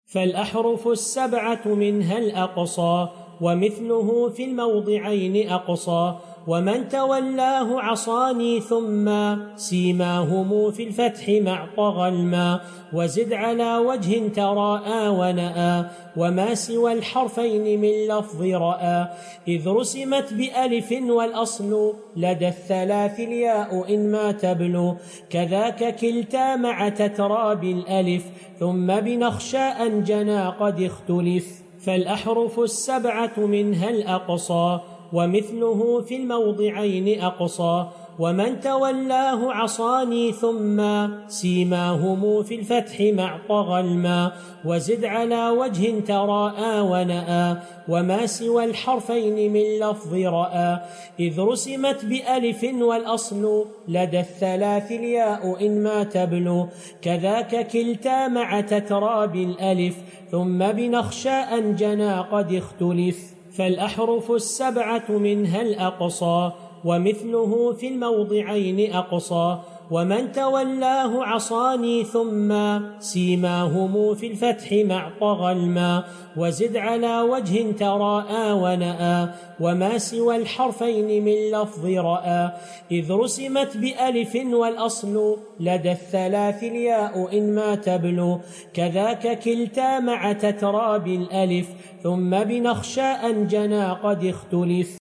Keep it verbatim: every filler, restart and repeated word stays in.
فالأحرف السبعة منها الأقصى ومثله في الموضعين أقصى. ومن تولاه عصاني ثم سيماهم في الفتح مع طغى الماء. وزد على وجه تراءى ونأى وما سوى الحرفين من لفظ رأى. إذ رسمت بألف والأصل لدى الثلاث الياء إن ما تبلو. كذاك كلتا مع تترى بالألف ثم بنخشاء جنا قد اختلف. فالأحرف السبعة منها الأقصى ومثله في الموضعين أقصى. ومن تولاه عصاني ثم سيماهم في الفتح مع طغى الماء. وزد على وجه تراءى ونأى وما سوى الحرفين من لفظ رأى. إذ رسمت بألف والأصل لدى الثلاث الياء إن ما تبلو. كذاك كلتا مع تترى بالألف ثم بنخشاء جنا قد اختلف. فالأحرف السبعة منها الأقصى ومثله في الموضعين أقصى. ومن تولاه عصاني ثم سيماهم في الفتح مع طغى الماء. وزد على وجه تراءى ونأى وما سوى الحرفين من لفظ رأى. إذ رسمت بألف والأصل لدى الثلاث الياء إن ما تبلو. كذاك كلتا مع تترى بالألف ثم بنخشاء جنا قد اختلف.